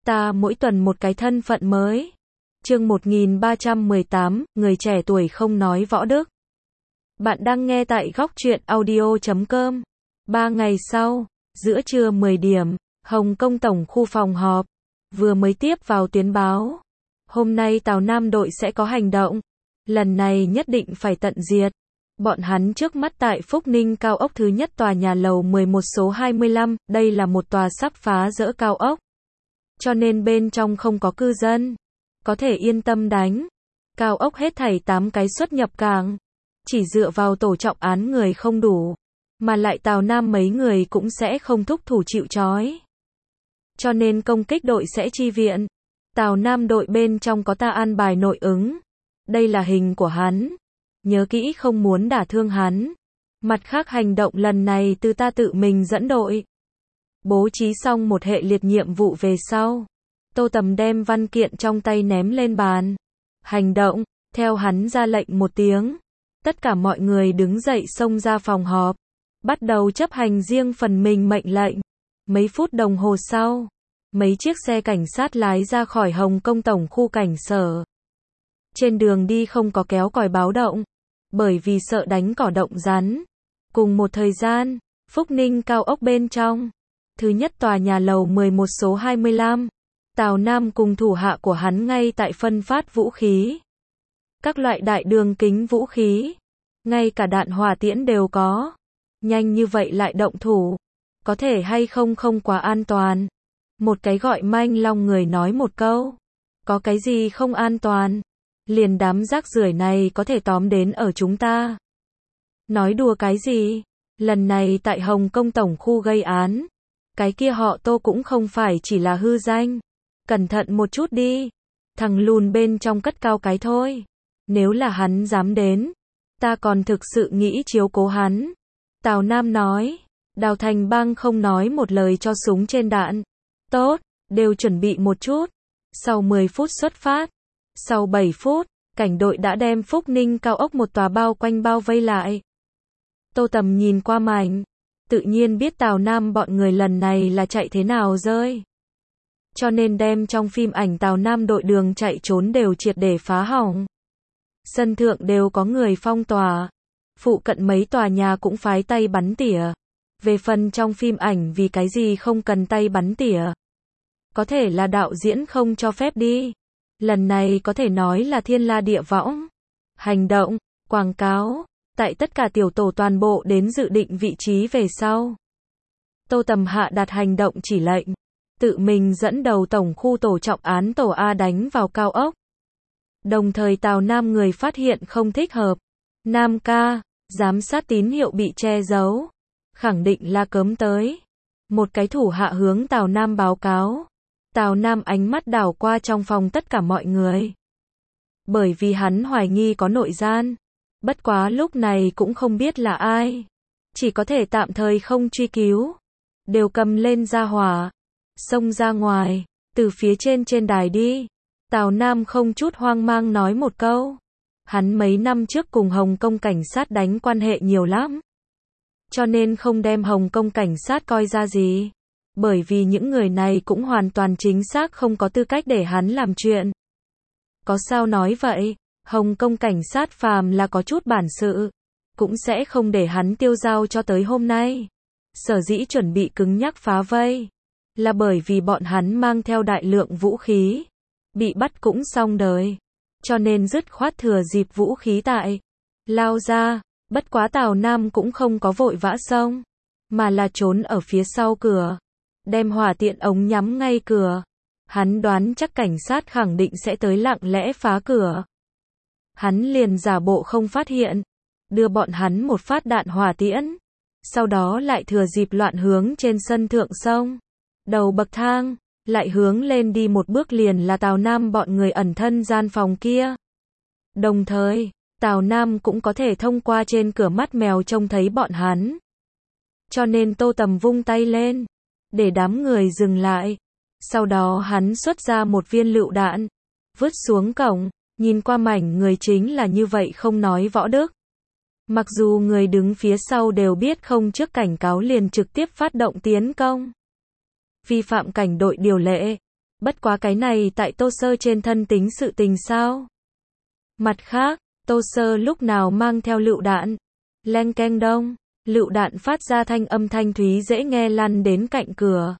Ta mỗi tuần một cái thân phận mới. Chương 1318, người trẻ tuổi không nói võ đức. Bạn đang nghe tại góc truyện audio.com. 3 ngày sau, giữa trưa 10 điểm, Hồng Kông Tổng khu phòng họp. Vừa mới tiếp vào tuyến báo. Hôm nay Tào Nam đội sẽ có hành động. Lần này nhất định phải tận diệt. Bọn hắn trước mắt tại Phúc Ninh cao ốc thứ nhất tòa nhà lầu 11 số 25, đây là một tòa sắp phá dỡ cao ốc. Cho nên bên trong không có cư dân. Có thể yên tâm đánh. Cao ốc hết thảy 8 cái xuất nhập cảng. Chỉ dựa vào tổ trọng án người không đủ. Mà lại Tào Nam mấy người cũng sẽ không thúc thủ chịu trói. Cho nên công kích đội sẽ chi viện. Tào Nam đội bên trong có ta an bài nội ứng. Đây là hình của hắn. Nhớ kỹ không muốn đả thương hắn. Mặt khác hành động lần này từ ta tự mình dẫn đội. Bố trí xong một hệ liệt nhiệm vụ về sau. Tô Tầm đem văn kiện trong tay ném lên bàn. Hành động, theo hắn ra lệnh một tiếng. Tất cả mọi người đứng dậy xông ra phòng họp. Bắt đầu chấp hành riêng phần mình mệnh lệnh. Mấy phút đồng hồ sau, mấy chiếc xe cảnh sát lái ra khỏi Hồng Kông Tổng khu cảnh sở. Trên đường đi không có kéo còi báo động, bởi vì sợ đánh cỏ động rắn. Cùng một thời gian, Phúc Ninh cao ốc bên trong, thứ nhất tòa nhà lầu 11 số 25, Tào Nam cùng thủ hạ của hắn ngay tại phân phát vũ khí. Các loại đại đường kính vũ khí, ngay cả đạn hỏa tiễn đều có. Nhanh như vậy lại động thủ, có thể hay không không quá an toàn. Một cái gọi manh long người nói một câu, có cái gì không an toàn, liền đám rác rưởi này có thể tóm đến ở chúng ta. Nói đùa cái gì, lần này tại Hồng Kông Tổng khu gây án, cái kia họ Tô cũng không phải chỉ là hư danh. Cẩn thận một chút đi, thằng lùn bên trong cất cao cái thôi. Nếu là hắn dám đến, ta còn thực sự nghĩ chiếu cố hắn. Tào Nam nói, Đào Thành Bang không nói một lời cho súng trên đạn. Tốt, đều chuẩn bị một chút. Sau 10 phút xuất phát, sau 7 phút, cảnh đội đã đem Phúc Ninh cao ốc một tòa bao quanh bao vây lại. Tô Tầm nhìn qua mảnh, tự nhiên biết Tào Nam bọn người lần này là chạy thế nào rơi. Cho nên đem trong phim ảnh Tào Nam đội đường chạy trốn đều triệt để phá hỏng. Sân thượng đều có người phong tỏa. Phụ cận mấy tòa nhà cũng phái tay bắn tỉa. Về phần trong phim ảnh vì cái gì không cần tay bắn tỉa. Có thể là đạo diễn không cho phép đi. Lần này có thể nói là thiên la địa võng. Hành động, quảng cáo, tại tất cả tiểu tổ toàn bộ đến dự định vị trí về sau. Tô Tầm hạ đặt hành động chỉ lệnh. Tự mình dẫn đầu tổng khu tổ trọng án tổ A đánh vào cao ốc. Đồng thời Tào Nam người phát hiện không thích hợp. Nam ca, giám sát tín hiệu bị che giấu. Khẳng định là cấm tới. Một cái thủ hạ hướng Tào Nam báo cáo. Tào Nam ánh mắt đảo qua trong phòng tất cả mọi người. Bởi vì hắn hoài nghi có nội gian. Bất quá lúc này cũng không biết là ai. Chỉ có thể tạm thời không truy cứu. Đều cầm lên ra hỏa. Xông ra ngoài, từ phía trên đài đi. Tào Nam không chút hoang mang nói một câu. Hắn mấy năm trước cùng Hồng Kông cảnh sát đánh quan hệ nhiều lắm. Cho nên không đem Hồng Kông cảnh sát coi ra gì. Bởi vì những người này cũng hoàn toàn chính xác không có tư cách để hắn làm chuyện. Có sao nói vậy, Hồng Kông cảnh sát phàm là có chút bản sự. Cũng sẽ không để hắn tiêu dao cho tới hôm nay. Sở dĩ chuẩn bị cứng nhắc phá vây. Là bởi vì bọn hắn mang theo đại lượng vũ khí. Bị bắt cũng xong đời. Cho nên dứt khoát thừa dịp vũ khí tại. Lao ra, bất quá Tào Nam cũng không có vội vã xông. Mà là trốn ở phía sau cửa. Đem hỏa tiện ống nhắm ngay cửa. Hắn đoán chắc cảnh sát khẳng định sẽ tới lặng lẽ phá cửa. Hắn liền giả bộ không phát hiện. Đưa bọn hắn một phát đạn hỏa tiễn. Sau đó lại thừa dịp loạn hướng trên sân thượng xông. Đầu bậc thang, lại hướng lên đi một bước liền là Tào Nam bọn người ẩn thân gian phòng kia. Đồng thời, Tào Nam cũng có thể thông qua trên cửa mắt mèo trông thấy bọn hắn. Cho nên Tô Tầm vung tay lên, để đám người dừng lại. Sau đó hắn xuất ra một viên lựu đạn, vứt xuống cổng, nhìn qua mảnh người chính là như vậy không nói võ đức. Mặc dù người đứng phía sau đều biết không trước cảnh cáo liền trực tiếp phát động tiến công. Vi phạm cảnh đội điều lệ. Bất quá cái này tại Tô Sơ trên thân tính sự tình sao? Mặt khác, Tô Sơ lúc nào mang theo lựu đạn? Leng keng đông, lựu đạn phát ra thanh âm thanh thúy dễ nghe lăn đến cạnh cửa.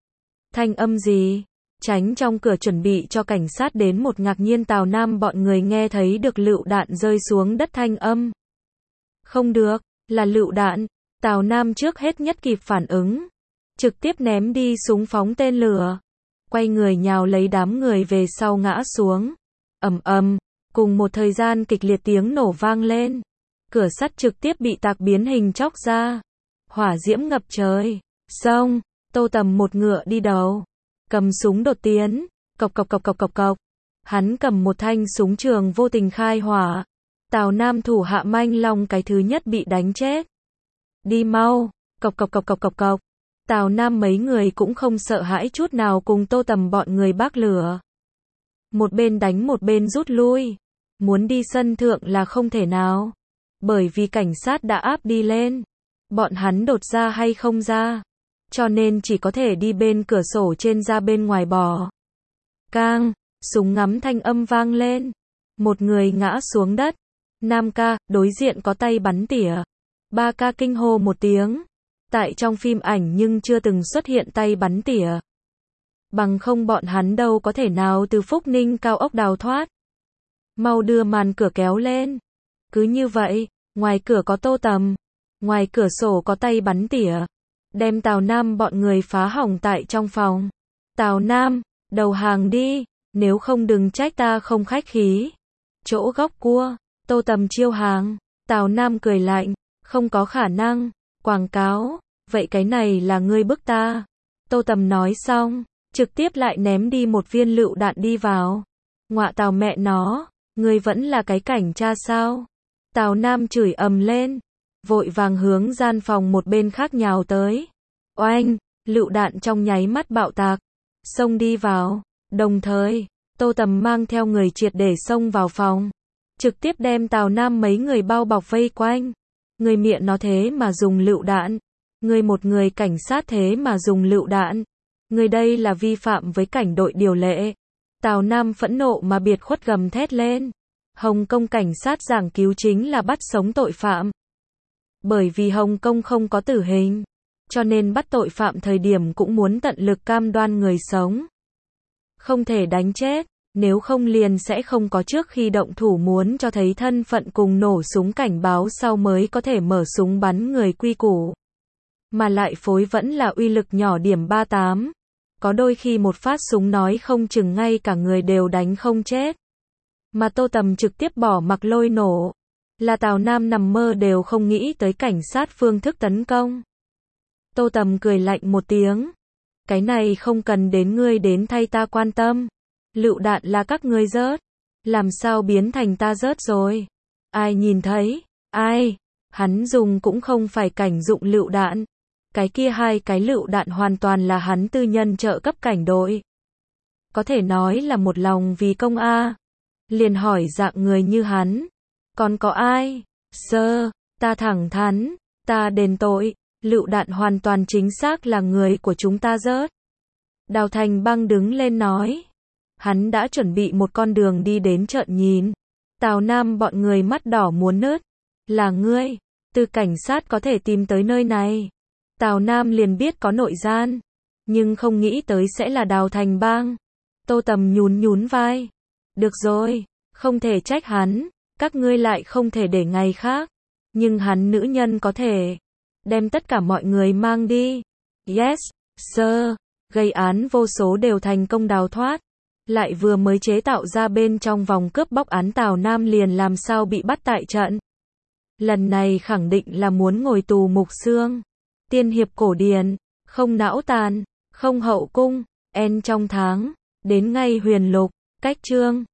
Thanh âm gì? Tránh trong cửa chuẩn bị cho cảnh sát đến một ngạc nhiên Tào Nam bọn người nghe thấy được lựu đạn rơi xuống đất thanh âm. Không được, là lựu đạn. Tào Nam trước hết nhất kịp phản ứng, trực tiếp ném đi súng phóng tên lửa, quay người nhào lấy đám người về sau ngã xuống. Ầm ầm, cùng một thời gian kịch liệt tiếng nổ vang lên, cửa sắt trực tiếp bị tạc biến hình chóc ra, hỏa diễm ngập trời. Xong, Tô Tầm một ngựa đi đầu, cầm súng đột tiến, cộc cộc cộc cộc cộc cộc. Hắn cầm một thanh súng trường vô tình khai hỏa. Tào Nam thủ hạ Manh Long cái thứ nhất bị đánh chết. Đi mau, cộc cộc cộc cộc cộc cộc. Tào Nam mấy người cũng không sợ hãi chút nào cùng Tô Tầm bọn người bác lửa. Một bên đánh một bên rút lui. Muốn đi sân thượng là không thể nào. Bởi vì cảnh sát đã áp đi lên. Bọn hắn đột ra hay không ra. Cho nên chỉ có thể đi bên cửa sổ trên ra bên ngoài bò. Cang, súng ngắm thanh âm vang lên. Một người ngã xuống đất. Nam ca, đối diện có tay bắn tỉa. Ba ca kinh hô một tiếng. Tại trong phim ảnh nhưng chưa từng xuất hiện tay bắn tỉa. Bằng không bọn hắn đâu có thể nào từ Phúc Ninh cao ốc đào thoát. Mau đưa màn cửa kéo lên. Cứ như vậy, ngoài cửa có Tô Tầm. Ngoài cửa sổ có tay bắn tỉa. Đem Tào Nam bọn người phá hỏng tại trong phòng. Tào Nam, đầu hàng đi, nếu không đừng trách ta không khách khí. Chỗ góc cua, Tô Tầm chiêu hàng. Tào Nam cười lạnh, không có khả năng. Quảng cáo, vậy cái này là ngươi bức ta. Tô Tầm nói xong, trực tiếp lại ném đi một viên lựu đạn đi vào. Ngọa Tào mẹ nó, ngươi vẫn là cái cảnh cha sao? Tào Nam chửi ầm lên, vội vàng hướng gian phòng một bên khác nhào tới. Oanh, lựu đạn trong nháy mắt bạo tạc, xông đi vào. Đồng thời, Tô Tầm mang theo người triệt để xông vào phòng, trực tiếp đem Tào Nam mấy người bao bọc vây quanh. Người miệng nó thế mà dùng lựu đạn. Người một người cảnh sát thế mà dùng lựu đạn. Người đây là vi phạm với cảnh đội điều lệ. Tào Nam phẫn nộ mà biệt khuất gầm thét lên. Hồng Kông cảnh sát giảng cứu chính là bắt sống tội phạm. Bởi vì Hồng Kông không có tử hình, cho nên bắt tội phạm thời điểm cũng muốn tận lực cam đoan người sống. Không thể đánh chết, nếu không liền sẽ không có trước khi động thủ muốn cho thấy thân phận cùng nổ súng cảnh báo sau mới có thể mở súng bắn người quy củ. Mà lại phối vẫn là uy lực nhỏ điểm 38. Có đôi khi một phát súng nói không chừng ngay cả người đều đánh không chết. Mà Tô Tầm trực tiếp bỏ mặc lôi nổ. Là Tào Nam nằm mơ đều không nghĩ tới cảnh sát phương thức tấn công. Tô Tầm cười lạnh một tiếng. Cái này không cần đến ngươi đến thay ta quan tâm. Lựu đạn là các ngươi rớt. Làm sao biến thành ta rớt rồi? Ai nhìn thấy? Ai? Hắn dùng cũng không phải cảnh dụng lựu đạn. Cái kia hai cái lựu đạn hoàn toàn là hắn tư nhân trợ cấp cảnh đội. Có thể nói là một lòng vì công a. Liền hỏi dạng người như hắn. Còn có ai? Sơ, ta thẳng thắn, ta đền tội. Lựu đạn hoàn toàn chính xác là người của chúng ta rớt. Đào Thành Băng đứng lên nói. Hắn đã chuẩn bị một con đường đi đến trợn nhìn. Tào Nam bọn người mắt đỏ muốn nứt. Là ngươi, từ cảnh sát có thể tìm tới nơi này. Tào Nam liền biết có nội gian, nhưng không nghĩ tới sẽ là Đào Thành Bang. Tô Tầm nhún nhún vai. Được rồi, không thể trách hắn, các ngươi lại không thể để ngày khác. Nhưng hắn nữ nhân có thể. Đem tất cả mọi người mang đi. Yes, sir. Gây án vô số đều thành công đào thoát. Lại vừa mới chế tạo ra bên trong vòng cướp bóc án Tào Nam liền làm sao bị bắt tại trận. Lần này khẳng định là muốn ngồi tù mục xương. Tiên hiệp cổ điển, không não tàn, không hậu cung, en trong tháng, đến ngay huyền lục, cách chương.